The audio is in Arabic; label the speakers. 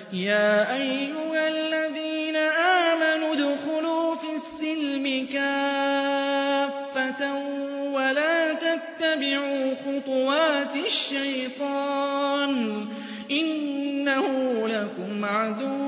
Speaker 1: يَا أَيُّهَا الَّذِينَ آمَنُوا ادْخُلُوا فِي السِّلْمِ كَافَّةً وَلَا تَتَّبِعُوا خُطُوَاتِ الشَّيْطَانِ ۚ إِنَّهُ لَكُمْ عَدُوٌّ